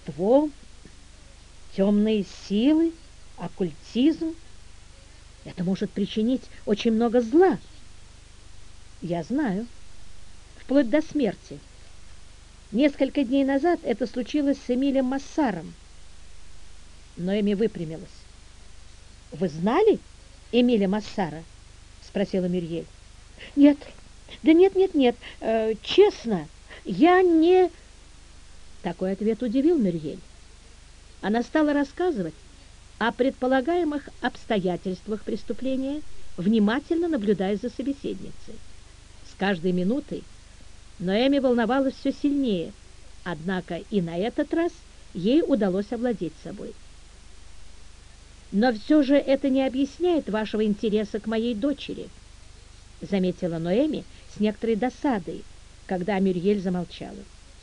колдовство, темные силы, оккультизм. Это может причинить очень много зла. Я знаю, вплоть до смерти. Несколько дней назад это случилось с Эмилем Массаром. Ноэми выпрямилась. «Вы знали Эмиля Массара?» — спросила Мюрьель. «Нет, да нет, честно, я не...» Такой ответ удивил Мюрьель. Она стала рассказывать о предполагаемых обстоятельствах преступления, внимательно наблюдая за собеседницей. С каждой минутой Ноэми волновалась все сильнее, однако и на этот раз ей удалось овладеть собой. «Но все же это не объясняет вашего интереса к моей дочери», заметила Ноэми с некоторой досадой, когда Мюрьель замолчала.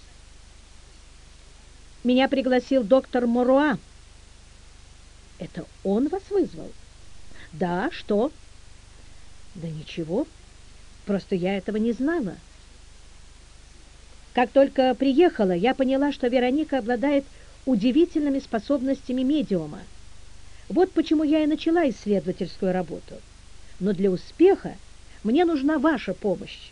«Меня пригласил доктор Моруа». «Это он вас вызвал?» «Да, что?» «Да ничего, просто я этого не знала. Как только приехала, я поняла, что Вероника обладает удивительными способностями медиума. Вот почему я и начала исследовательскую работу. Но для успеха мне нужна ваша помощь».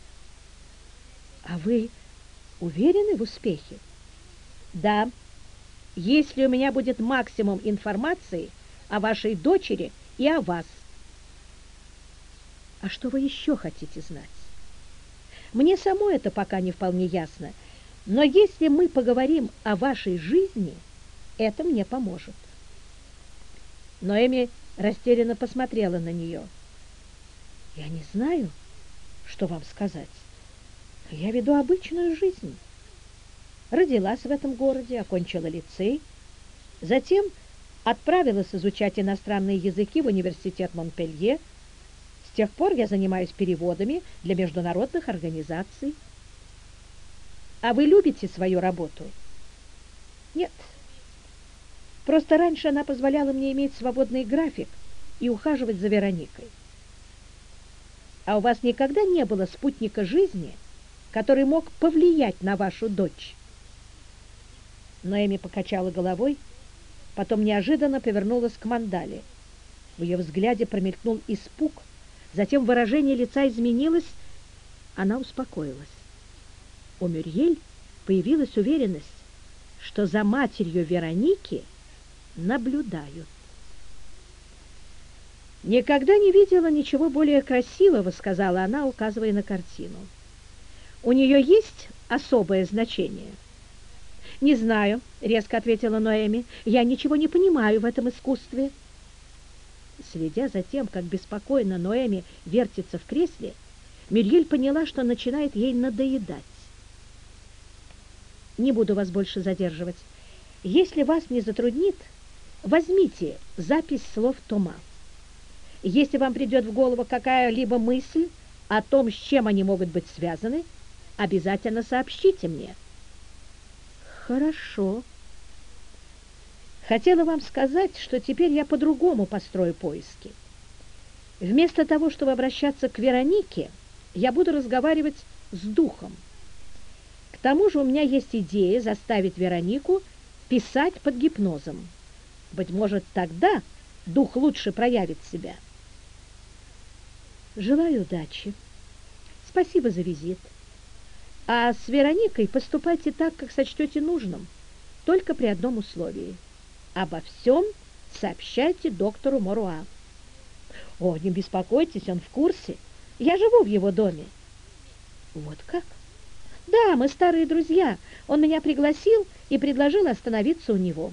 «А вы уверены в успехе?» «Да, если у меня будет максимум информации о вашей дочери и о вас». «А что вы еще хотите знать?» «Мне самой это пока не вполне ясно, но если мы поговорим о вашей жизни, это мне поможет». Ноэми растерянно посмотрела на нее. «Я не знаю, что вам сказать. Я веду обычную жизнь. Родилась в этом городе, окончила лицей, затем отправилась изучать иностранные языки в университет Монпелье. С тех пор я занимаюсь переводами для международных организаций». «А вы любите свою работу?» «Нет. Просто раньше она позволяла мне иметь свободный график и ухаживать за Вероникой». «А у вас никогда не было спутника жизни, который мог повлиять на вашу дочь?» Ноэми покачала головой, потом неожиданно повернулась к Мандале. В ее взгляде промелькнул испуг, затем выражение лица изменилось, она успокоилась. У Мюрьель появилась уверенность, что за матерью Вероники наблюдают. «Никогда не видела ничего более красивого», — сказала она, указывая на картину. «У нее есть особое значение?» «Не знаю», — резко ответила Ноэми. «Я ничего не понимаю в этом искусстве». Следя за тем, как беспокойно Ноэми вертится в кресле, Мюрьель поняла, что начинает ей надоедать. «Не буду вас больше задерживать. Если вас не затруднит, возьмите запись слов Тома. Если вам придет в голову какая-либо мысль о том, с чем они могут быть связаны, обязательно сообщите мне». «Хорошо. Хотела вам сказать, что теперь я по-другому построю поиски. Вместо того, чтобы обращаться к Веронике, я буду разговаривать с духом. К тому же у меня есть идея заставить Веронику писать под гипнозом. Быть может, тогда дух лучше проявит себя». «Желаю удачи. Спасибо за визит. А с Вероникой поступайте так, как сочтете нужным, только при одном условии. Обо всем сообщайте доктору Моруа». «О, не беспокойтесь, он в курсе. Я живу в его доме». «Вот как?» «Да, мы старые друзья. Он меня пригласил и предложил остановиться у него».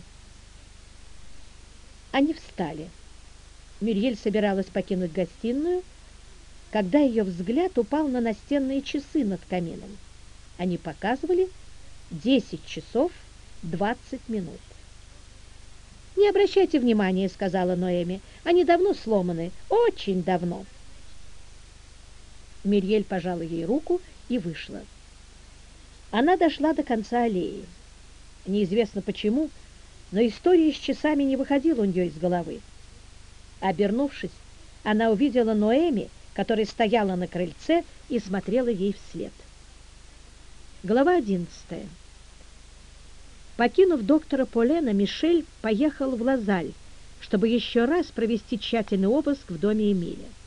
Они встали. Мюрьель собиралась покинуть гостиную, когда ее взгляд упал на настенные часы над камином. Они показывали 10 часов 20 минут. «Не обращайте внимания», — сказала Ноэми. «Они давно сломаны, очень давно». Мюрьель пожала ей руку и вышла. Она дошла до конца аллеи. Неизвестно почему, но история с часами не выходила у нее из головы. Обернувшись, она увидела Ноэми, которая стояла на крыльце и смотрела ей вслед. Глава 11. Покинув доктора Полена, Мишель поехал в Лазаль, чтобы еще раз провести тщательный обыск в доме Эмиля.